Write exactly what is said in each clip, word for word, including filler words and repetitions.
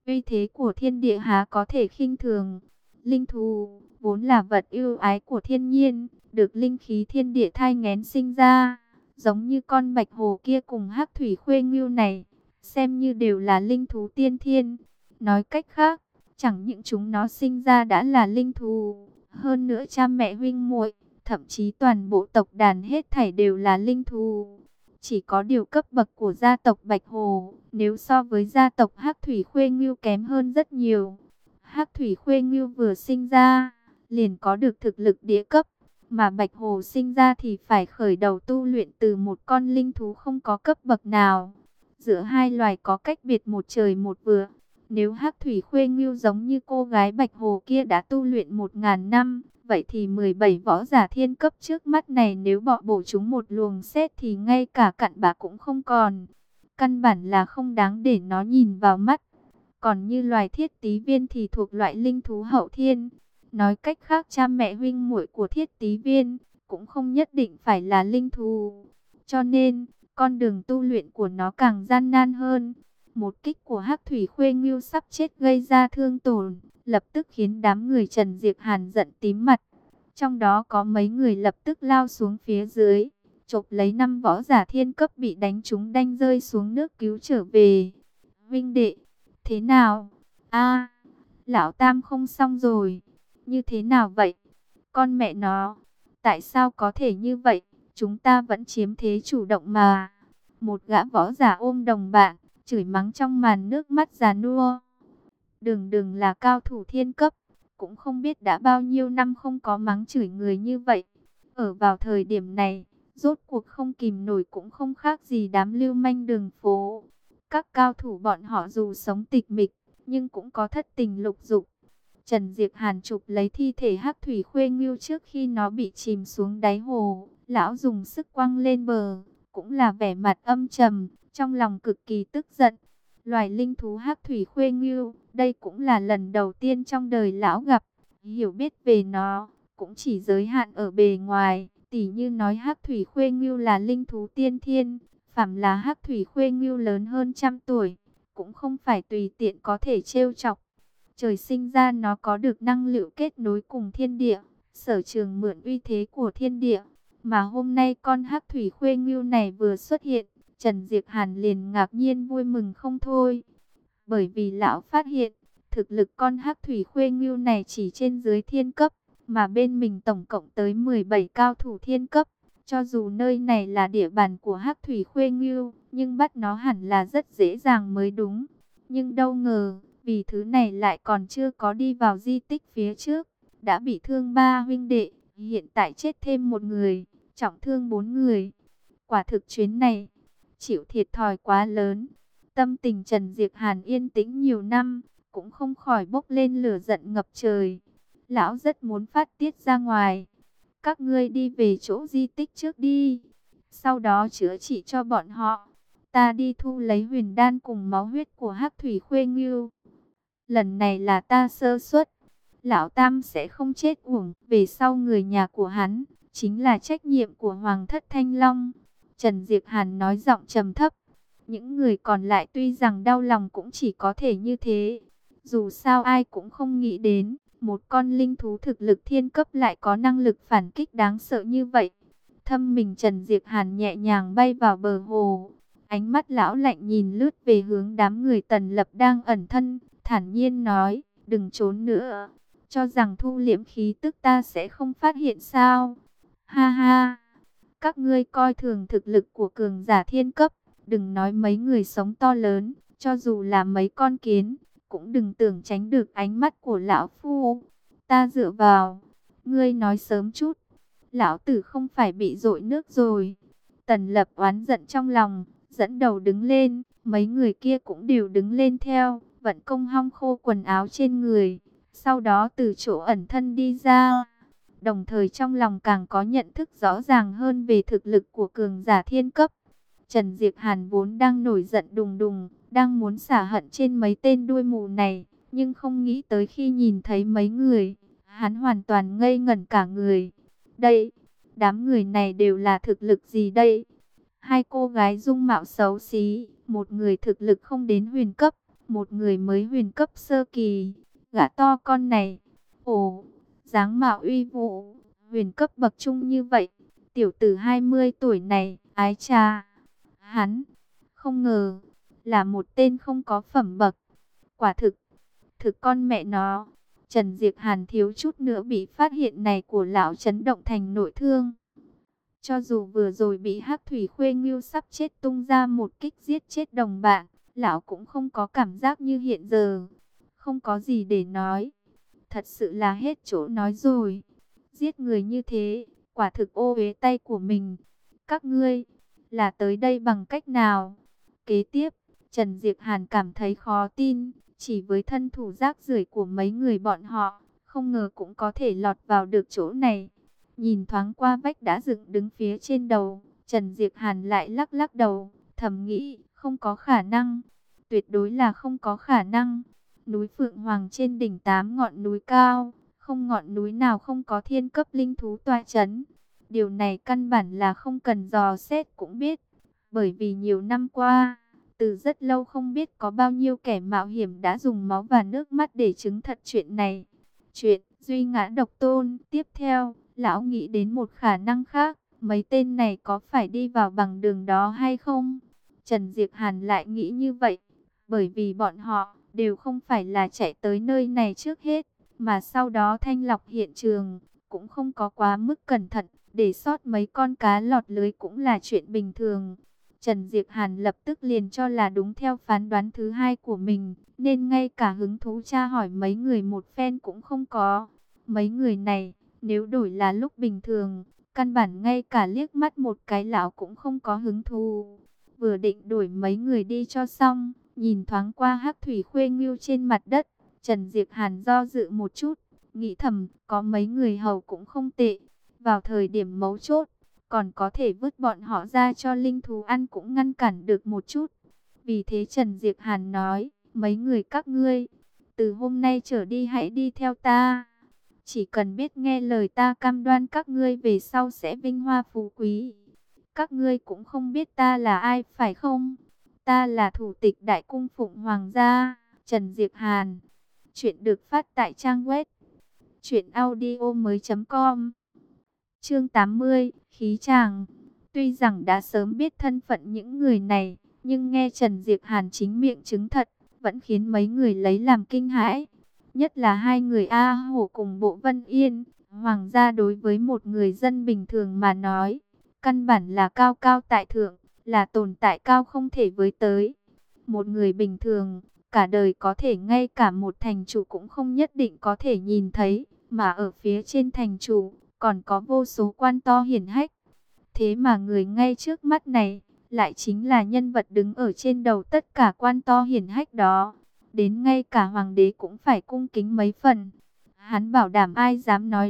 uy thế của thiên địa há có thể khinh thường. Linh thú vốn là vật ưu ái của thiên nhiên, được linh khí thiên địa thai nghén sinh ra, giống như con bạch hồ kia cùng hắc thủy khuê ngưu này, xem như đều là linh thú tiên thiên. Nói cách khác, chẳng những chúng nó sinh ra đã là linh thú, hơn nữa cha mẹ huynh muội, thậm chí toàn bộ tộc đàn hết thảy đều là linh thú. Chỉ có điều cấp bậc của gia tộc Bạch Hồ, nếu so với gia tộc Hắc Thủy Khuê Ngưu kém hơn rất nhiều. Hắc Thủy Khuê Ngưu vừa sinh ra, liền có được thực lực địa cấp, mà Bạch Hồ sinh ra thì phải khởi đầu tu luyện từ một con linh thú không có cấp bậc nào. Giữa hai loài có cách biệt một trời một vực. Nếu Hắc Thủy Khuê Ngưu giống như cô gái Bạch Hồ kia đã tu luyện một ngàn năm, vậy thì mười bảy võ giả thiên cấp trước mắt này nếu bỏ bổ chúng một luồng xét thì ngay cả cặn bã cũng không còn. Căn bản là không đáng để nó nhìn vào mắt. Còn như loài thiết tí viên thì thuộc loại linh thú hậu thiên. Nói cách khác cha mẹ huynh muội của thiết tí viên cũng không nhất định phải là linh thú. Cho nên, con đường tu luyện của nó càng gian nan hơn. Một kích của Hắc Thủy Khuê Ngưu sắp chết gây ra thương tổn, lập tức khiến đám người Trần Diệp Hàn giận tím mặt. Trong đó có mấy người lập tức lao xuống phía dưới, chộp lấy năm võ giả thiên cấp bị đánh trúng đanh rơi xuống nước cứu trở về. Vinh đệ, thế nào? A, lão Tam không xong rồi. Như thế nào vậy? Con mẹ nó, tại sao có thể như vậy? Chúng ta vẫn chiếm thế chủ động mà. Một gã võ giả ôm đồng bạn, chửi mắng trong màn nước mắt già nua. Đừng đừng là cao thủ thiên cấp, cũng không biết đã bao nhiêu năm không có mắng chửi người như vậy. Ở vào thời điểm này, rốt cuộc không kìm nổi cũng không khác gì đám lưu manh đường phố. Các cao thủ bọn họ dù sống tịch mịch, nhưng cũng có thất tình lục dục. Trần Diệp Hàn chụp lấy thi thể Hắc Thủy Khuê Ngưu trước khi nó bị chìm xuống đáy hồ. Lão dùng sức quăng lên bờ, cũng là vẻ mặt âm trầm, trong lòng cực kỳ tức giận. Loài linh thú Hắc Thủy Khuê Ngưu, đây cũng là lần đầu tiên trong đời lão gặp. Hiểu biết về nó, cũng chỉ giới hạn ở bề ngoài. Tỉ như nói Hắc Thủy Khuê Ngưu là linh thú tiên thiên, phàm là Hắc Thủy Khuê Ngưu lớn hơn trăm tuổi, cũng không phải tùy tiện có thể trêu chọc. Trời sinh ra nó có được năng lượng kết nối cùng thiên địa, sở trường mượn uy thế của thiên địa. Mà hôm nay con Hắc Thủy Khuê Ngưu này vừa xuất hiện, Trần Diệp Hàn liền ngạc nhiên vui mừng không thôi. Bởi vì lão phát hiện, thực lực con Hắc Thủy Khuê Ngưu này chỉ trên dưới thiên cấp, mà bên mình tổng cộng tới mười bảy cao thủ thiên cấp. Cho dù nơi này là địa bàn của Hắc Thủy Khuê Ngưu, nhưng bắt nó hẳn là rất dễ dàng mới đúng. Nhưng đâu ngờ, vì thứ này lại còn chưa có đi vào di tích phía trước, đã bị thương ba huynh đệ, hiện tại chết thêm một người, trọng thương bốn người. Quả thực chuyến này, chịu thiệt thòi quá lớn. Tâm tình Trần Diệp Hàn yên tĩnh nhiều năm, cũng không khỏi bốc lên lửa giận ngập trời. Lão rất muốn phát tiết ra ngoài. Các ngươi đi về chỗ di tích trước đi, sau đó chữa trị cho bọn họ. Ta đi thu lấy huyền đan cùng máu huyết của Hắc Thủy Khuê Ngưu. Lần này là ta sơ suất, lão Tam sẽ không chết uổng. Về sau người nhà của hắn chính là trách nhiệm của Hoàng thất Thanh Long. Trần Diệp Hàn nói giọng trầm thấp. Những người còn lại tuy rằng đau lòng cũng chỉ có thể như thế. Dù sao ai cũng không nghĩ đến, một con linh thú thực lực thiên cấp lại có năng lực phản kích đáng sợ như vậy. Thâm mình Trần Diệp Hàn nhẹ nhàng bay vào bờ hồ. Ánh mắt lão lạnh nhìn lướt về hướng đám người Tần Lập đang ẩn thân, thản nhiên nói, đừng trốn nữa. Cho rằng thu liễm khí tức ta sẽ không phát hiện sao? Ha ha, các ngươi coi thường thực lực của cường giả thiên cấp. Đừng nói mấy người sống to lớn, cho dù là mấy con kiến, cũng đừng tưởng tránh được ánh mắt của lão phu. Ta dựa vào, ngươi nói sớm chút, lão tử không phải bị dội nước rồi. Tần Lập oán giận trong lòng, dẫn đầu đứng lên, mấy người kia cũng đều đứng lên theo, vận công hong khô quần áo trên người, sau đó từ chỗ ẩn thân đi ra. Đồng thời trong lòng càng có nhận thức rõ ràng hơn về thực lực của cường giả thiên cấp. Trần Diệp Hàn vốn đang nổi giận đùng đùng, đang muốn xả hận trên mấy tên đuôi mù này, nhưng không nghĩ tới khi nhìn thấy mấy người, hắn hoàn toàn ngây ngẩn cả người. Đây, đám người này đều là thực lực gì đây? Hai cô gái dung mạo xấu xí, một người thực lực không đến huyền cấp, một người mới huyền cấp sơ kỳ, gã to con này, ồ, dáng mạo uy vũ, huyền cấp bậc trung như vậy, tiểu tử hai mươi tuổi này, ái chà, hắn, không ngờ, là một tên không có phẩm bậc, quả thực, thực con mẹ nó. Trần Diệp Hàn thiếu chút nữa bị phát hiện này của lão chấn động thành nội thương. Cho dù vừa rồi bị Hắc Thủy Khuê Ngưu sắp chết tung ra một kích giết chết đồng bạn, lão cũng không có cảm giác như hiện giờ. Không có gì để nói. Thật sự là hết chỗ nói rồi. Giết người như thế, quả thực ô uế tay của mình. Các ngươi, là tới đây bằng cách nào? Kế tiếp, Trần Diệp Hàn cảm thấy khó tin. Chỉ với thân thủ rác rưởi của mấy người bọn họ, không ngờ cũng có thể lọt vào được chỗ này. Nhìn thoáng qua vách đã dựng đứng phía trên đầu, Trần Diệp Hàn lại lắc lắc đầu, thầm nghĩ, không có khả năng, tuyệt đối là không có khả năng. Núi Phượng Hoàng trên đỉnh tám ngọn núi cao, không ngọn núi nào không có thiên cấp linh thú tọa chấn. Điều này căn bản là không cần dò xét cũng biết, bởi vì nhiều năm qua, từ rất lâu không biết có bao nhiêu kẻ mạo hiểm đã dùng máu và nước mắt để chứng thật chuyện này. Chuyện duy ngã độc tôn. Tiếp theo, lão nghĩ đến một khả năng khác, mấy tên này có phải đi vào bằng đường đó hay không? Trần Diệp Hàn lại nghĩ như vậy, bởi vì bọn họ đều không phải là chạy tới nơi này trước hết, mà sau đó thanh lọc hiện trường, cũng không có quá mức cẩn thận, để sót mấy con cá lọt lưới cũng là chuyện bình thường. Trần Diệp Hàn lập tức liền cho là đúng theo phán đoán thứ hai của mình, nên ngay cả hứng thú tra hỏi mấy người một phen cũng không có. Mấy người này, nếu đổi là lúc bình thường, căn bản ngay cả liếc mắt một cái lão cũng không có hứng thú. Vừa định đuổi mấy người đi cho xong, nhìn thoáng qua Hắc Thủy Khuê Ngưu trên mặt đất, Trần Diệp Hàn do dự một chút, nghĩ thầm, có mấy người hầu cũng không tệ, vào thời điểm mấu chốt, còn có thể vứt bọn họ ra cho linh thú ăn cũng ngăn cản được một chút. Vì thế Trần Diệp Hàn nói, mấy người các ngươi, từ hôm nay trở đi hãy đi theo ta. Chỉ cần biết nghe lời ta, cam đoan các ngươi về sau sẽ vinh hoa phú quý. Các ngươi cũng không biết ta là ai phải không? Ta là thủ tịch Đại Cung Phụng Hoàng gia, Trần Diệp Hàn. Chuyện được phát tại trang web truyện audio mới chấm com. Chương tám mươi, khí chàng. Tuy rằng đã sớm biết thân phận những người này, nhưng nghe Trần Diệp Hàn chính miệng chứng thật, vẫn khiến mấy người lấy làm kinh hãi. Nhất là hai người A Hổ cùng Bộ Vân Yên, Hoàng gia đối với một người dân bình thường mà nói, căn bản là cao cao tại thượng, là tồn tại cao không thể với tới. Một người bình thường, cả đời có thể ngay cả một thành chủ cũng không nhất định có thể nhìn thấy, mà ở phía trên thành chủ, còn có vô số quan to hiển hách. Thế mà người ngay trước mắt này, lại chính là nhân vật đứng ở trên đầu tất cả quan to hiển hách đó. Đến ngay cả hoàng đế cũng phải cung kính mấy phần. Hắn bảo đảm ai dám nói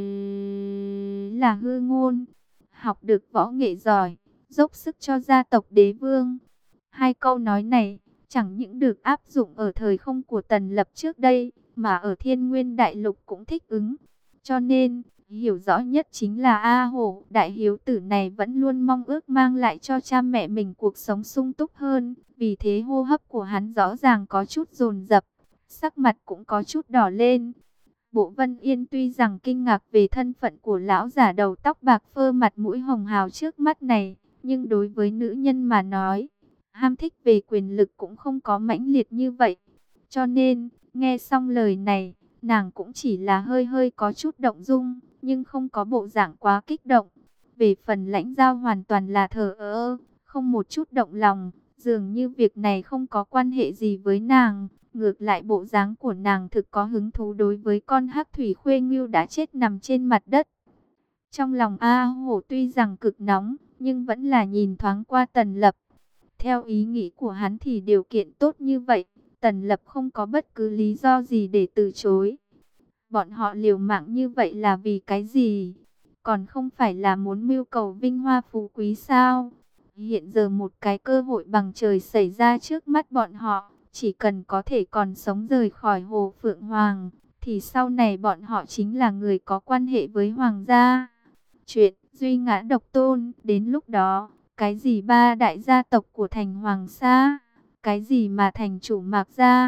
là hư ngôn. Học được võ nghệ giỏi, dốc sức cho gia tộc đế vương. Hai câu nói này, chẳng những được áp dụng ở thời không của Tần Lập trước đây, mà ở Thiên Nguyên Đại Lục cũng thích ứng. Cho nên, hiểu rõ nhất chính là A Hổ, đại hiếu tử này vẫn luôn mong ước mang lại cho cha mẹ mình cuộc sống sung túc hơn. Vì thế hô hấp của hắn rõ ràng có chút dồn dập, sắc mặt cũng có chút đỏ lên. Bộ Vân Yên tuy rằng kinh ngạc về thân phận của lão giả đầu tóc bạc phơ mặt mũi hồng hào trước mắt này, nhưng đối với nữ nhân mà nói, ham thích về quyền lực cũng không có mãnh liệt như vậy. Cho nên, nghe xong lời này, nàng cũng chỉ là hơi hơi có chút động dung, nhưng không có bộ dạng quá kích động. Về phần Lãnh Giao hoàn toàn là thờ ơ, không một chút động lòng, dường như việc này không có quan hệ gì với nàng. Ngược lại bộ dáng của nàng thực có hứng thú đối với con Hắc Thủy Khuê Ngưu đã chết nằm trên mặt đất. Trong lòng A Hổ tuy rằng cực nóng, nhưng vẫn là nhìn thoáng qua Tần Lập. Theo ý nghĩ của hắn thì điều kiện tốt như vậy, Tần Lập không có bất cứ lý do gì để từ chối. Bọn họ liều mạng như vậy là vì cái gì? Còn không phải là muốn mưu cầu vinh hoa phú quý sao? Hiện giờ một cái cơ hội bằng trời xảy ra trước mắt bọn họ, chỉ cần có thể còn sống rời khỏi Hồ Phượng Hoàng, thì sau này bọn họ chính là người có quan hệ với Hoàng gia. Chuyện duy ngã độc tôn, đến lúc đó, cái gì ba đại gia tộc của thành Hoàng Sa, cái gì mà thành chủ Mạc gia,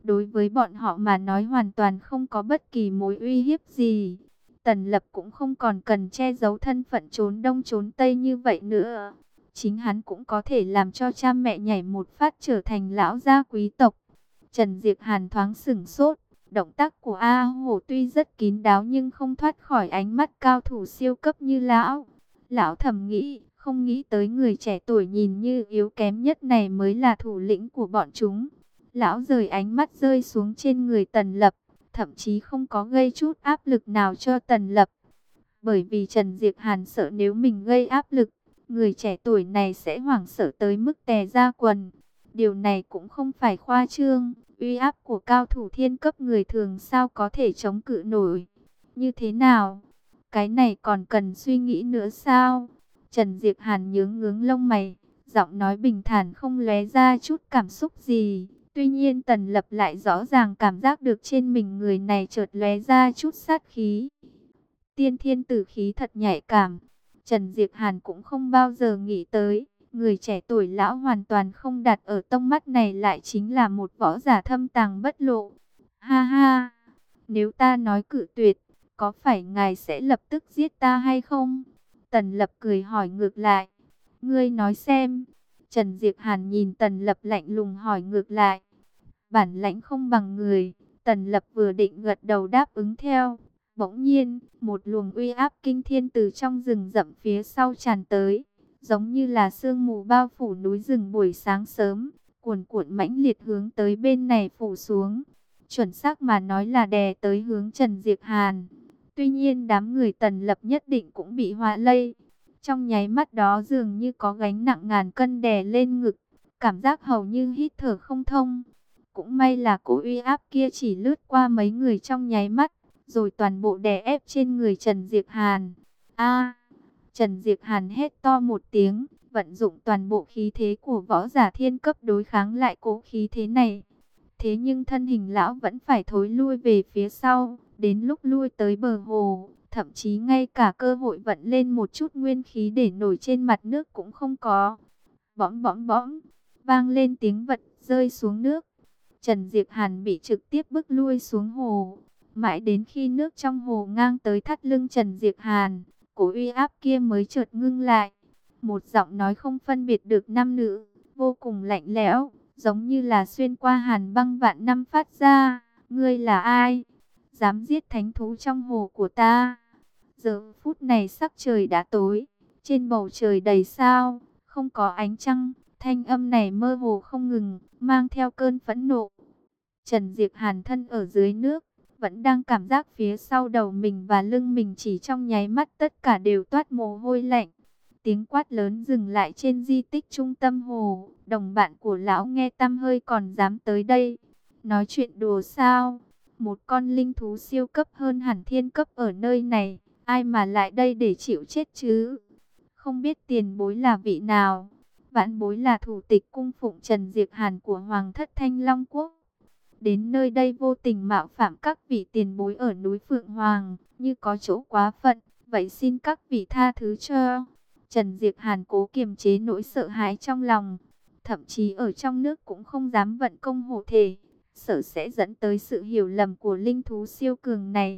đối với bọn họ mà nói hoàn toàn không có bất kỳ mối uy hiếp gì. Tần Lập cũng không còn cần che giấu thân phận trốn đông trốn tây như vậy nữa. Chính hắn cũng có thể làm cho cha mẹ nhảy một phát trở thành lão gia quý tộc. Trần Diệp Hàn thoáng sửng sốt. Động tác của A Hổ tuy rất kín đáo nhưng không thoát khỏi ánh mắt cao thủ siêu cấp như lão. Lão thầm nghĩ, không nghĩ tới người trẻ tuổi nhìn như yếu kém nhất này mới là thủ lĩnh của bọn chúng. Lão rời ánh mắt rơi xuống trên người Tần Lập, thậm chí không có gây chút áp lực nào cho Tần Lập. Bởi vì Trần Diệp Hàn sợ nếu mình gây áp lực, người trẻ tuổi này sẽ hoảng sợ tới mức tè ra quần. Điều này cũng không phải khoa trương, uy áp của cao thủ thiên cấp người thường sao có thể chống cự nổi. Như thế nào? Cái này còn cần suy nghĩ nữa sao? Trần Diệp Hàn nhướng nhướng lông mày, giọng nói bình thản không lóe ra chút cảm xúc gì. Tuy nhiên Tần Lập lại rõ ràng cảm giác được trên mình người này chợt lóe ra chút sát khí. Tiên thiên tử khí thật nhạy cảm. Trần Diệp Hàn cũng không bao giờ nghĩ tới, người trẻ tuổi lão hoàn toàn không đặt ở tông mắt này lại chính là một võ giả thâm tàng bất lộ. Ha ha, nếu ta nói cự tuyệt, có phải ngài sẽ lập tức giết ta hay không? Tần Lập cười hỏi ngược lại. Ngươi nói xem. Trần Diệp Hàn nhìn Tần Lập lạnh lùng hỏi ngược lại. Bản lãnh không bằng người. Tần Lập vừa định gật đầu đáp ứng theo. Bỗng nhiên, một luồng uy áp kinh thiên từ trong rừng rậm phía sau tràn tới. Giống như là sương mù bao phủ núi rừng buổi sáng sớm. Cuồn cuộn mãnh liệt hướng tới bên này phủ xuống. Chuẩn xác mà nói là đè tới hướng Trần Diệp Hàn. Tuy nhiên đám người Tần Lập nhất định cũng bị họa lây. Trong nháy mắt đó dường như có gánh nặng ngàn cân đè lên ngực. Cảm giác hầu như hít thở không thông. Cũng may là cỗ uy áp kia chỉ lướt qua mấy người trong nháy mắt. Rồi toàn bộ đè ép trên người Trần Diệp Hàn. A! Trần Diệp Hàn hét to một tiếng. Vận dụng toàn bộ khí thế của võ giả thiên cấp đối kháng lại cỗ khí thế này. Thế nhưng thân hình lão vẫn phải thối lui về phía sau. Đến lúc lui tới bờ hồ, thậm chí ngay cả cơ hội vận lên một chút nguyên khí để nổi trên mặt nước cũng không có. Bõm bõm bõm, vang lên tiếng vật rơi xuống nước. Trần Diệp Hàn bị trực tiếp bức lui xuống hồ. Mãi đến khi nước trong hồ ngang tới thắt lưng Trần Diệp Hàn, cổ uy áp kia mới chợt ngưng lại. Một giọng nói không phân biệt được nam nữ, vô cùng lạnh lẽo, giống như là xuyên qua hàn băng vạn năm phát ra. Ngươi là ai? Dám giết thánh thú trong hồ của ta? Giờ phút này sắc trời đã tối, trên bầu trời đầy sao, không có ánh trăng. Thanh âm này mơ hồ không ngừng, mang theo cơn phẫn nộ. Trần Diệp Hàn thân ở dưới nước, vẫn đang cảm giác phía sau đầu mình và lưng mình chỉ trong nháy mắt tất cả đều toát mồ hôi lạnh. Tiếng quát lớn dừng lại trên di tích trung tâm hồ. Đồng bạn của lão nghe tăm hơi còn dám tới đây. Nói chuyện đùa sao? Một con linh thú siêu cấp hơn hẳn thiên cấp ở nơi này. Ai mà lại đây để chịu chết chứ? Không biết tiền bối là vị nào? Vãn bối là thủ tịch cung phụng Trần Diệp Hàn của Hoàng thất Thanh Long Quốc. Đến nơi đây vô tình mạo phạm các vị tiền bối ở núi Phượng Hoàng. Như có chỗ quá phận, vậy xin các vị tha thứ cho. Trần Diệp Hàn cố kiềm chế nỗi sợ hãi trong lòng. Thậm chí ở trong nước cũng không dám vận công hộ thể. Sợ sẽ dẫn tới sự hiểu lầm của linh thú siêu cường này.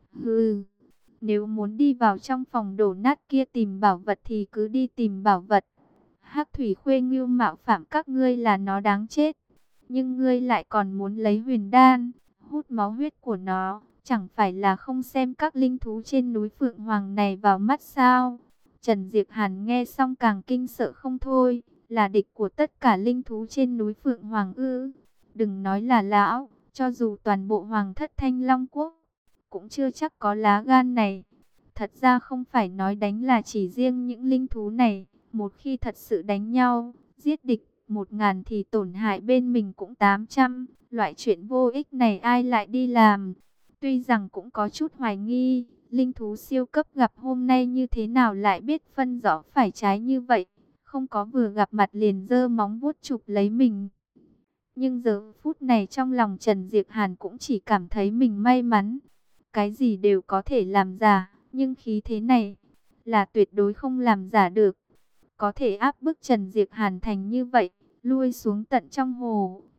Hừ, nếu muốn đi vào trong phòng đổ nát kia tìm bảo vật thì cứ đi tìm bảo vật. Hắc Thủy Khuê Ngưu mạo phạm các ngươi là nó đáng chết. Nhưng ngươi lại còn muốn lấy huyền đan, hút máu huyết của nó. Chẳng phải là không xem các linh thú trên núi Phượng Hoàng này vào mắt sao? Trần Diệp Hàn nghe xong càng kinh sợ không thôi. Là địch của tất cả linh thú trên núi Phượng Hoàng ư? Đừng nói là lão, cho dù toàn bộ Hoàng thất Thanh Long Quốc cũng chưa chắc có lá gan này. Thật ra không phải nói đánh là chỉ riêng những linh thú này. Một khi thật sự đánh nhau, giết địch một ngàn thì tổn hại bên mình cũng tám trăm. Loại chuyện vô ích này ai lại đi làm? Tuy rằng cũng có chút hoài nghi, linh thú siêu cấp gặp hôm nay như thế nào lại biết phân rõ phải trái như vậy. Không có vừa gặp mặt liền giơ móng vuốt chụp lấy mình. Nhưng giờ phút này trong lòng Trần Diệp Hàn cũng chỉ cảm thấy mình may mắn. Cái gì đều có thể làm giả, nhưng khí thế này là tuyệt đối không làm giả được. Có thể áp bức Trần Diệp Hàn thành như vậy, lui xuống tận trong hồ.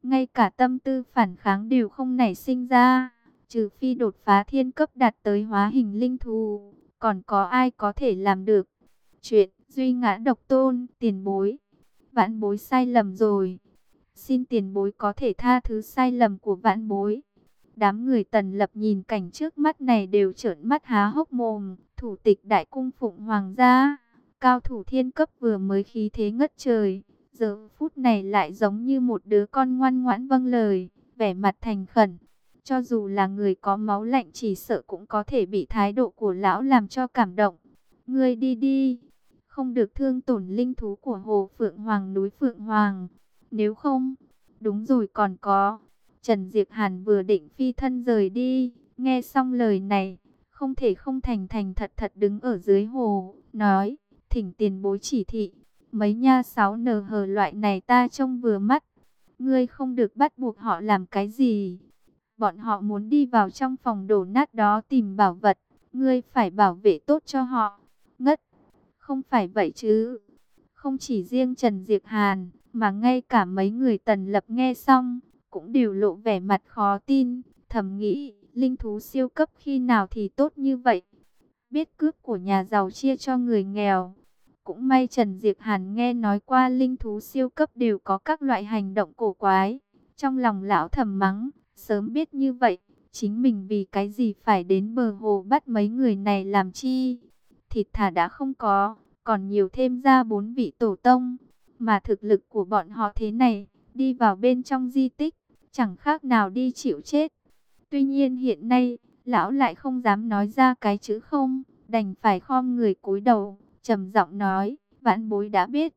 ngay cả tâm tư phản kháng đều không nảy sinh ra. Trừ phi đột phá thiên cấp đạt tới hóa hình linh thú, còn có ai có thể làm được? Chuyện duy ngã độc tôn, tiền bối. Vãn bối sai lầm rồi. Xin tiền bối có thể tha thứ sai lầm của vãn bối. Đám người Tần Lập nhìn cảnh trước mắt này đều trợn mắt há hốc mồm. Thủ tịch đại cung phụng hoàng gia, cao thủ thiên cấp vừa mới khí thế ngất trời, giờ phút này lại giống như một đứa con ngoan ngoãn vâng lời, vẻ mặt thành khẩn. Cho dù là người có máu lạnh chỉ sợ cũng có thể bị thái độ của lão làm cho cảm động. Ngươi đi đi, không được thương tổn linh thú của Hồ Phượng Hoàng núi Phượng Hoàng. Nếu không, đúng rồi còn có. Trần Diệp Hàn vừa định phi thân rời đi, nghe xong lời này, không thể không thành thành thật thật đứng ở dưới hồ, nói, thỉnh tiền bối chỉ thị. Mấy nha sáu nờ hờ loại này ta trông vừa mắt, ngươi không được bắt buộc họ làm cái gì. Bọn họ muốn đi vào trong phòng đổ nát đó tìm bảo vật, ngươi phải bảo vệ tốt cho họ. Ngất, không phải vậy chứ. Không chỉ riêng Trần Diệp Hàn, mà ngay cả mấy người Tần Lập nghe xong, cũng đều lộ vẻ mặt khó tin, thầm nghĩ, linh thú siêu cấp khi nào thì tốt như vậy. Biết cướp của nhà giàu chia cho người nghèo. Cũng may Trần Diệp Hàn nghe nói qua linh thú siêu cấp đều có các loại hành động cổ quái. Trong lòng lão thầm mắng, sớm biết như vậy, chính mình vì cái gì phải đến bờ hồ bắt mấy người này làm chi. Thịt thà đã không có, còn nhiều thêm ra bốn vị tổ tông. Mà thực lực của bọn họ thế này, đi vào bên trong di tích, chẳng khác nào đi chịu chết. Tuy nhiên hiện nay, lão lại không dám nói ra cái chữ không, đành phải khom người cúi đầu, trầm giọng nói, vãn bối đã biết.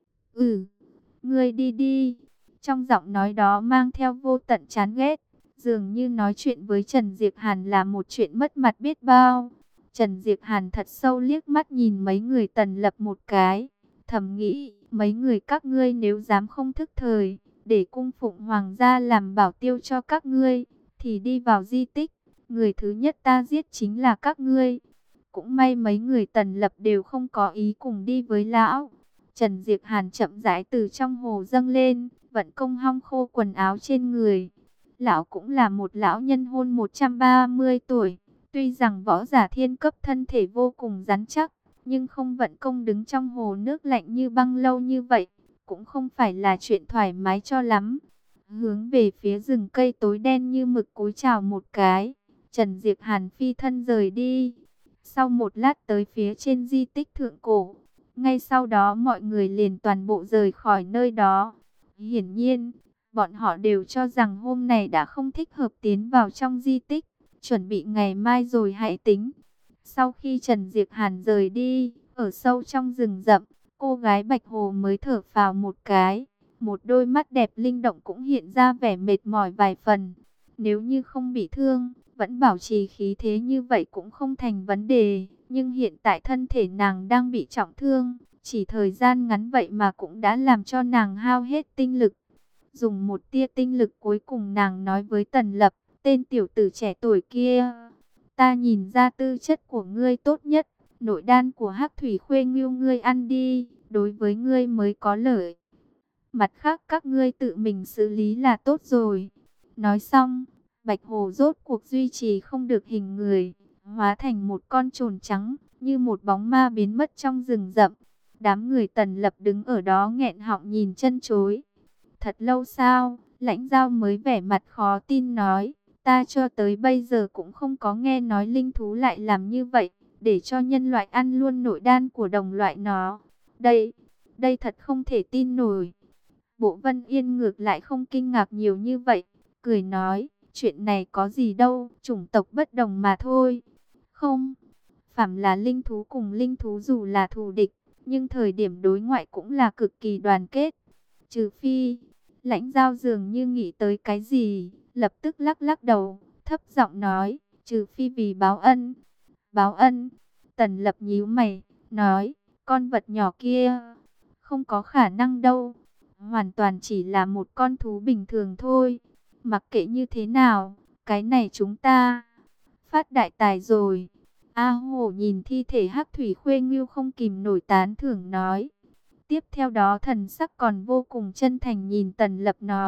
Ừ, ngươi đi đi. Trong giọng nói đó mang theo vô tận chán ghét, dường như nói chuyện với Trần Diệp Hàn là một chuyện mất mặt biết bao. Trần Diệp Hàn thật sâu liếc mắt nhìn mấy người Tần Lập một cái, thầm nghĩ, mấy người các ngươi nếu dám không thức thời, để cung phụng hoàng gia làm bảo tiêu cho các ngươi, thì đi vào di tích, người thứ nhất ta giết chính là các ngươi. Cũng may mấy người Tần Lập đều không có ý cùng đi với lão. Trần Diệp Hàn chậm rãi từ trong hồ dâng lên, vận công hong khô quần áo trên người. Lão cũng là một lão nhân hôn một trăm ba mươi tuổi, tuy rằng võ giả thiên cấp thân thể vô cùng rắn chắc, nhưng không vận công đứng trong hồ nước lạnh như băng lâu như vậy, cũng không phải là chuyện thoải mái cho lắm. Hướng về phía rừng cây tối đen như mực cúi chào một cái, Trần Diệp Hàn phi thân rời đi. Sau một lát tới phía trên di tích thượng cổ, ngay sau đó mọi người liền toàn bộ rời khỏi nơi đó. Hiển nhiên, bọn họ đều cho rằng hôm nay đã không thích hợp tiến vào trong di tích, chuẩn bị ngày mai rồi hãy tính. Sau khi Trần Diệp Hàn rời đi, ở sâu trong rừng rậm, cô gái Bạch Hồ mới thở phào một cái. Một đôi mắt đẹp linh động cũng hiện ra vẻ mệt mỏi vài phần. Nếu như không bị thương, vẫn bảo trì khí thế như vậy cũng không thành vấn đề. Nhưng hiện tại thân thể nàng đang bị trọng thương, chỉ thời gian ngắn vậy mà cũng đã làm cho nàng hao hết tinh lực. Dùng một tia tinh lực cuối cùng nàng nói với Tần Lập, tên tiểu tử trẻ tuổi kia, ta nhìn ra tư chất của ngươi tốt nhất, nội đan của Hắc Thủy Khuê Ngưu ngươi ăn đi, đối với ngươi mới có lợi. Mặt khác các ngươi tự mình xử lý là tốt rồi. Nói xong, Bạch Hồ rốt cuộc duy trì không được hình người, hóa thành một con trồn trắng, như một bóng ma biến mất trong rừng rậm. Đám người Tần Lập đứng ở đó nghẹn họng nhìn chân chối. Thật lâu sau, Lãnh Giao mới vẻ mặt khó tin nói, ta cho tới bây giờ cũng không có nghe nói linh thú lại làm như vậy, để cho nhân loại ăn luôn nội đan của đồng loại nó. Đây, đây thật không thể tin nổi. Bộ Vân Yên ngược lại không kinh ngạc nhiều như vậy, cười nói, chuyện này có gì đâu, chủng tộc bất đồng mà thôi. Không, phàm là linh thú cùng linh thú dù là thù địch, nhưng thời điểm đối ngoại cũng là cực kỳ đoàn kết. Trừ phi, Lãnh Giao dường như nghĩ tới cái gì, lập tức lắc lắc đầu, thấp giọng nói, trừ phi vì báo ân. Báo ân? Tần Lập nhíu mày, nói, con vật nhỏ kia, không có khả năng đâu. Hoàn toàn chỉ là một con thú bình thường thôi. Mặc kệ như thế nào, cái này chúng ta phát đại tài rồi. A Hổ nhìn thi thể Hắc Thủy Khuê Ngưu không kìm nổi tán thưởng nói. Tiếp theo đó thần sắc còn vô cùng chân thành nhìn Tần Lập nói,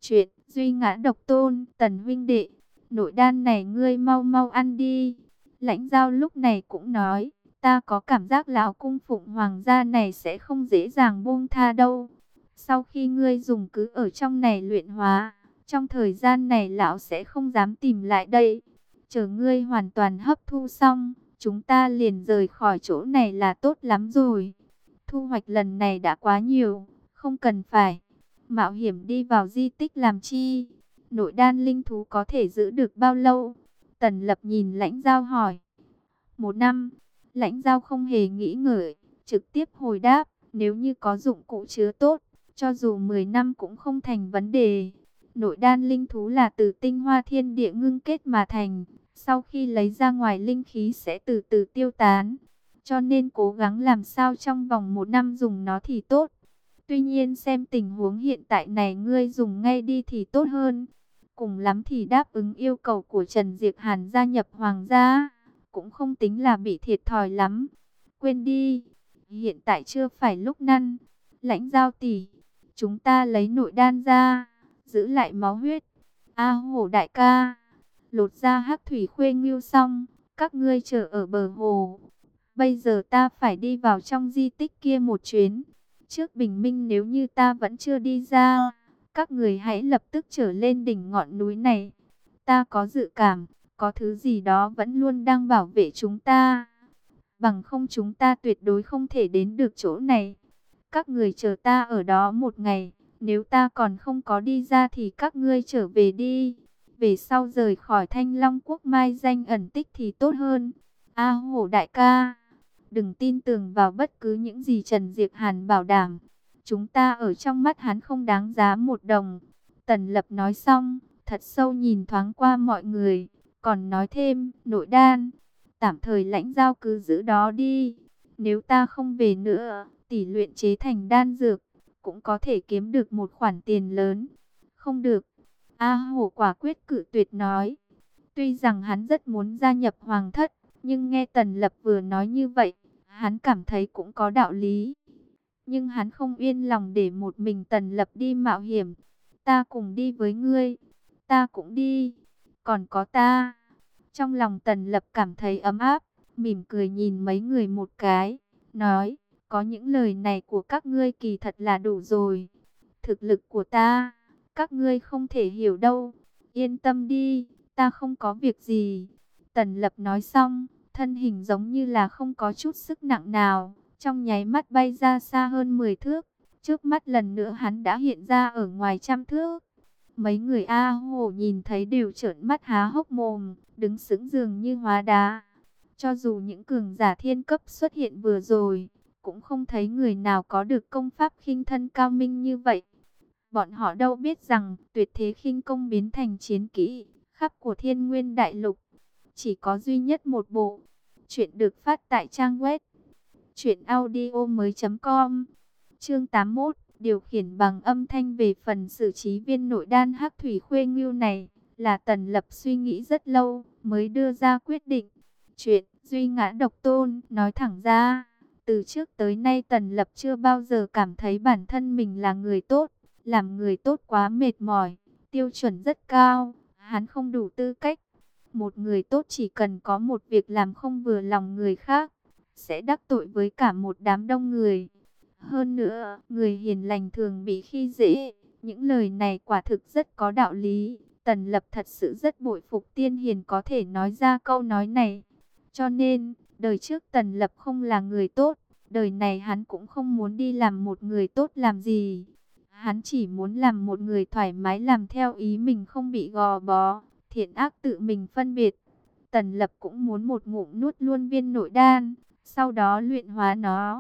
Chuyện duy ngã độc tôn, Tần huynh đệ, nội đan này ngươi mau mau ăn đi. Lãnh Giao lúc này cũng nói, ta có cảm giác lão cung phụng hoàng gia này sẽ không dễ dàng buông tha đâu. Sau khi ngươi dùng cứ ở trong này luyện hóa, trong thời gian này lão sẽ không dám tìm lại đây. Chờ ngươi hoàn toàn hấp thu xong, chúng ta liền rời khỏi chỗ này là tốt lắm rồi. Thu hoạch lần này đã quá nhiều, không cần phải mạo hiểm đi vào di tích làm chi. Nội đan linh thú có thể giữ được bao lâu? Tần Lập nhìn Lãnh Giao hỏi. Một năm. Lãnh Giao không hề nghĩ ngợi, trực tiếp hồi đáp, nếu như có dụng cụ chứa tốt, cho dù mười năm cũng không thành vấn đề. Nội đan linh thú là từ tinh hoa thiên địa ngưng kết mà thành, sau khi lấy ra ngoài linh khí sẽ từ từ tiêu tán, cho nên cố gắng làm sao trong vòng một năm dùng nó thì tốt. Tuy nhiên xem tình huống hiện tại này ngươi dùng ngay đi thì tốt hơn. Cùng lắm thì đáp ứng yêu cầu của Trần Diệp Hàn gia nhập hoàng gia, cũng không tính là bị thiệt thòi lắm. Quên đi, hiện tại chưa phải lúc năn. Lãnh Giao tỷ, chúng ta lấy nội đan ra, giữ lại máu huyết. A Hổ đại ca, lột ra hắc thủy khuê ngưu xong, các ngươi chờ ở bờ hồ. Bây giờ ta phải đi vào trong di tích kia một chuyến. Trước bình minh nếu như ta vẫn chưa đi ra, các người hãy lập tức trở lên đỉnh ngọn núi này. Ta có dự cảm, có thứ gì đó vẫn luôn đang bảo vệ chúng ta. Bằng không chúng ta tuyệt đối không thể đến được chỗ này. Các người chờ ta ở đó một ngày. Nếu ta còn không có đi ra thì các ngươi trở về đi. Về sau rời khỏi Thanh Long Quốc mai danh ẩn tích thì tốt hơn. A Hổ đại ca, đừng tin tưởng vào bất cứ những gì Trần Diệp Hàn bảo đảm. Chúng ta ở trong mắt hắn không đáng giá một đồng. Tần Lập nói xong, thật sâu nhìn thoáng qua mọi người, còn nói thêm, nội đan, tạm thời Lãnh Giao cứ giữ đó đi. Nếu ta không về nữa, tỷ luyện chế thành đan dược, cũng có thể kiếm được một khoản tiền lớn. Không được. A Hổ quả quyết cự tuyệt nói. Tuy rằng hắn rất muốn gia nhập hoàng thất, nhưng nghe Tần Lập vừa nói như vậy, hắn cảm thấy cũng có đạo lý. Nhưng hắn không yên lòng để một mình Tần Lập đi mạo hiểm. Ta cùng đi với ngươi. Ta cũng đi. Còn có ta. Trong lòng Tần Lập cảm thấy ấm áp, mỉm cười nhìn mấy người một cái, nói, có những lời này của các ngươi kỳ thật là đủ rồi. Thực lực của ta, các ngươi không thể hiểu đâu. Yên tâm đi, ta không có việc gì. Tần Lập nói xong, thân hình giống như là không có chút sức nặng nào, trong nháy mắt bay ra xa hơn mười thước. Trước mắt lần nữa hắn đã hiện ra ở ngoài trăm thước. Mấy người A Hổ nhìn thấy đều trợn mắt há hốc mồm, đứng sững dường như hóa đá. Cho dù những cường giả thiên cấp xuất hiện vừa rồi, cũng không thấy người nào có được công pháp khinh thân cao minh như vậy. Bọn họ đâu biết rằng tuyệt thế khinh công biến thành chiến kỹ khắp của Thiên Nguyên Đại Lục chỉ có duy nhất một bộ. Chuyện được phát tại trang web truyện audio mới chấm com. Chương tám mươi mốt, điều khiển bằng âm thanh. Về phần xử trí viên nội đan hắc thủy khuê ngưu này, là Tần Lập suy nghĩ rất lâu mới đưa ra quyết định. Chuyện duy ngã độc tôn, nói thẳng ra, từ trước tới nay Tần Lập chưa bao giờ cảm thấy bản thân mình là người tốt. Làm người tốt quá mệt mỏi, tiêu chuẩn rất cao, hắn không đủ tư cách. Một người tốt chỉ cần có một việc làm không vừa lòng người khác, sẽ đắc tội với cả một đám đông người. Hơn nữa, người hiền lành thường bị khi dễ. Những lời này quả thực rất có đạo lý. Tần Lập thật sự rất bội phục tiên hiền có thể nói ra câu nói này. Cho nên, đời trước Tần Lập không là người tốt, đời này hắn cũng không muốn đi làm một người tốt làm gì. Hắn chỉ muốn làm một người thoải mái làm theo ý mình, không bị gò bó, thiện ác tự mình phân biệt. Tần Lập cũng muốn một ngụm nuốt luôn viên nội đan, sau đó luyện hóa nó.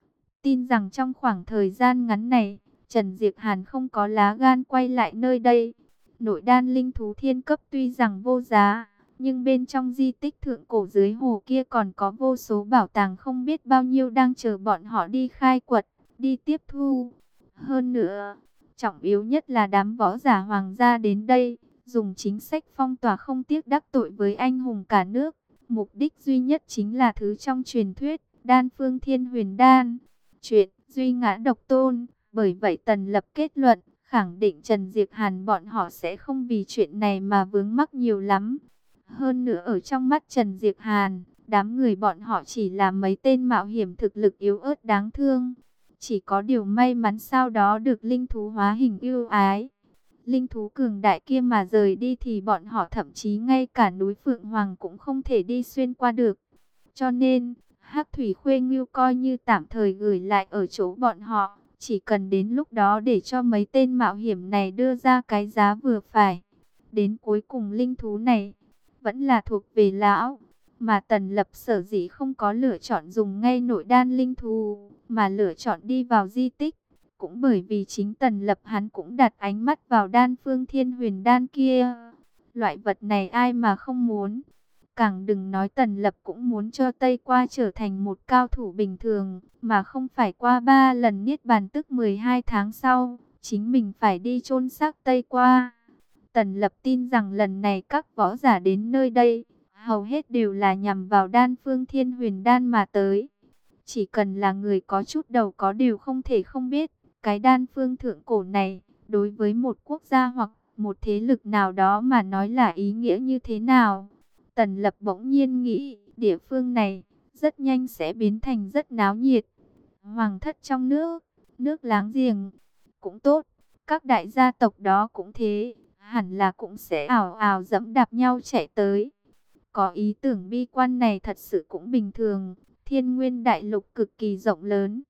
Tin rằng trong khoảng thời gian ngắn này, Trần Diệp Hàn không có lá gan quay lại nơi đây. Nội đan linh thú thiên cấp tuy rằng vô giá, nhưng bên trong di tích thượng cổ dưới hồ kia còn có vô số bảo tàng không biết bao nhiêu đang chờ bọn họ đi khai quật, đi tiếp thu. Hơn nữa, trọng yếu nhất là đám võ giả hoàng gia đến đây, dùng chính sách phong tỏa không tiếc đắc tội với anh hùng cả nước. Mục đích duy nhất chính là thứ trong truyền thuyết, đan phương thiên huyền đan. Chuyện duy ngã độc tôn. Bởi vậy Tần Lập kết luận, khẳng định Trần Diệp Hàn bọn họ sẽ không vì chuyện này mà vướng mắc nhiều lắm. Hơn nữa ở trong mắt Trần Diệp Hàn, đám người bọn họ chỉ là mấy tên mạo hiểm thực lực yếu ớt đáng thương. Chỉ có điều may mắn sau đó được linh thú hóa hình ưu ái. Linh thú cường đại kia mà rời đi thì bọn họ thậm chí ngay cả núi Phượng Hoàng cũng không thể đi xuyên qua được. Cho nên, Hắc Thủy Khuê Ngưu coi như tạm thời gửi lại ở chỗ bọn họ. Chỉ cần đến lúc đó để cho mấy tên mạo hiểm này đưa ra cái giá vừa phải. Đến cuối cùng linh thú này vẫn là thuộc về lão. Mà Tần Lập sở dĩ không có lựa chọn dùng ngay nội đan linh thú, mà lựa chọn đi vào di tích. Cũng bởi vì chính Tần Lập hắn cũng đặt ánh mắt vào đan phương thiên huyền đan kia. Loại vật này ai mà không muốn. Càng đừng nói Tần Lập cũng muốn cho Tây Qua trở thành một cao thủ bình thường, mà không phải qua ba lần niết bàn tức mười hai tháng sau, chính mình phải đi chôn xác Tây Qua. Tần Lập tin rằng lần này các võ giả đến nơi đây, hầu hết đều là nhằm vào đan phương thiên huyền đan mà tới. Chỉ cần là người có chút đầu có điều không thể không biết, cái đan phương thượng cổ này, đối với một quốc gia hoặc một thế lực nào đó mà nói là ý nghĩa như thế nào. Tần Lập bỗng nhiên nghĩ, địa phương này, rất nhanh sẽ biến thành rất náo nhiệt. Hoàng thất trong nước, nước láng giềng, cũng tốt, các đại gia tộc đó cũng thế, hẳn là cũng sẽ ào ào dẫm đạp nhau chạy tới. Có ý tưởng bi quan này thật sự cũng bình thường, Thiên Nguyên đại lục cực kỳ rộng lớn.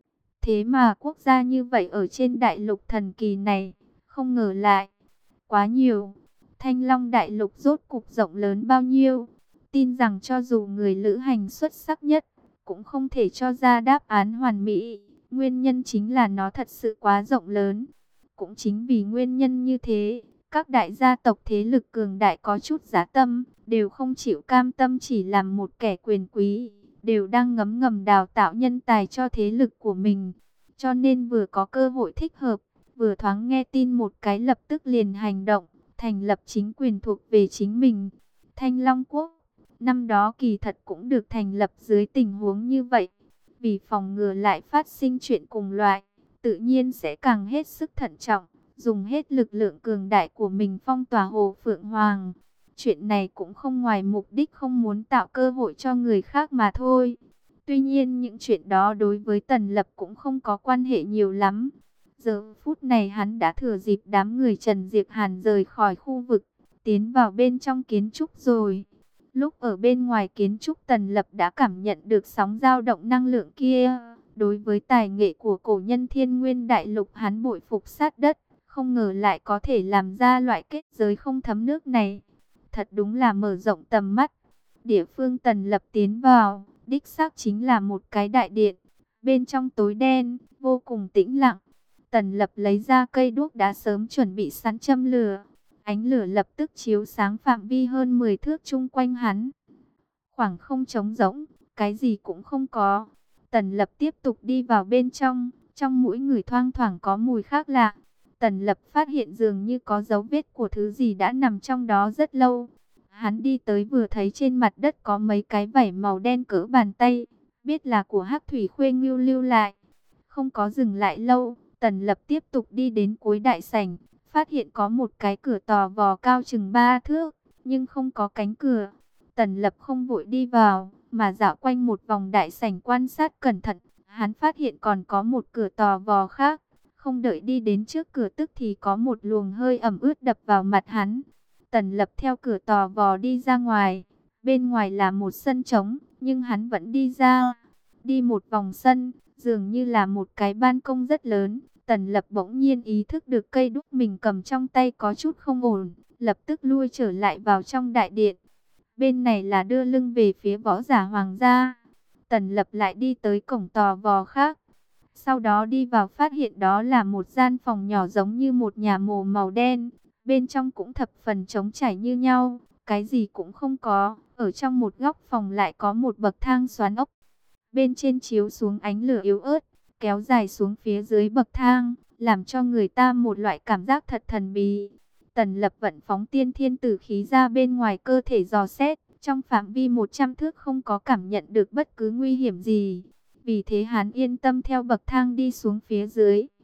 Thế mà quốc gia như vậy ở trên đại lục thần kỳ này, không ngờ lại quá nhiều. Thanh Long đại lục rốt cục rộng lớn bao nhiêu? Tin rằng cho dù người lữ hành xuất sắc nhất, cũng không thể cho ra đáp án hoàn mỹ. Nguyên nhân chính là nó thật sự quá rộng lớn. Cũng chính vì nguyên nhân như thế, các đại gia tộc thế lực cường đại có chút giá tâm, đều không chịu cam tâm chỉ làm một kẻ quyền quý, đều đang ngấm ngầm đào tạo nhân tài cho thế lực của mình. Cho nên vừa có cơ hội thích hợp, vừa thoáng nghe tin một cái lập tức liền hành động, thành lập chính quyền thuộc về chính mình. Thanh Long Quốc, năm đó kỳ thật cũng được thành lập dưới tình huống như vậy. Vì phòng ngừa lại phát sinh chuyện cùng loại, tự nhiên sẽ càng hết sức thận trọng, dùng hết lực lượng cường đại của mình phong tỏa Hồ Phượng Hoàng. Chuyện này cũng không ngoài mục đích không muốn tạo cơ hội cho người khác mà thôi. Tuy nhiên những chuyện đó đối với Tần Lập cũng không có quan hệ nhiều lắm. Giờ phút này hắn đã thừa dịp đám người Trần Diệp Hàn rời khỏi khu vực, tiến vào bên trong kiến trúc rồi. Lúc ở bên ngoài kiến trúc Tần Lập đã cảm nhận được sóng dao động năng lượng kia. Đối với tài nghệ của cổ nhân Thiên Nguyên đại lục hắn bội phục sát đất, không ngờ lại có thể làm ra loại kết giới không thấm nước này. Thật đúng là mở rộng tầm mắt. Địa phương Tần Lập tiến vào, đích xác chính là một cái đại điện. Bên trong tối đen, vô cùng tĩnh lặng. Tần Lập lấy ra cây đuốc đã sớm chuẩn bị sẵn châm lửa. Ánh lửa lập tức chiếu sáng phạm vi hơn mười thước chung quanh hắn. Khoảng không trống rỗng, cái gì cũng không có. Tần Lập tiếp tục đi vào bên trong, trong mũi người thoang thoảng có mùi khác lạ. Tần Lập phát hiện dường như có dấu vết của thứ gì đã nằm trong đó rất lâu. Hắn đi tới vừa thấy trên mặt đất có mấy cái vảy màu đen cỡ bàn tay, biết là của Hắc Thủy Khuê Ngưu lưu lại. Không có dừng lại lâu, Tần Lập tiếp tục đi đến cuối đại sảnh, phát hiện có một cái cửa tò vò cao chừng ba thước, nhưng không có cánh cửa. Tần Lập không vội đi vào, mà dạo quanh một vòng đại sảnh quan sát cẩn thận. Hắn phát hiện còn có một cửa tò vò khác. Không đợi đi đến trước cửa tức thì có một luồng hơi ẩm ướt đập vào mặt hắn. Tần Lập theo cửa tò vò đi ra ngoài. Bên ngoài là một sân trống, nhưng hắn vẫn đi ra. Đi một vòng sân, dường như là một cái ban công rất lớn. Tần Lập bỗng nhiên ý thức được cây đúc mình cầm trong tay có chút không ổn. Lập tức lui trở lại vào trong đại điện. Bên này là đưa lưng về phía võ giả hoàng gia. Tần Lập lại đi tới cổng tò vò khác. Sau đó đi vào phát hiện đó là một gian phòng nhỏ giống như một nhà mồ màu đen. Bên trong cũng thập phần trống trải như nhau. Cái gì cũng không có. Ở trong một góc phòng lại có một bậc thang xoắn ốc. Bên trên chiếu xuống ánh lửa yếu ớt, kéo dài xuống phía dưới bậc thang, làm cho người ta một loại cảm giác thật thần bí. Tần Lập vận phóng tiên thiên tử khí ra bên ngoài cơ thể dò xét. Trong phạm vi một trăm thước không có cảm nhận được bất cứ nguy hiểm gì. Vì thế hắn yên tâm theo bậc thang đi xuống phía dưới.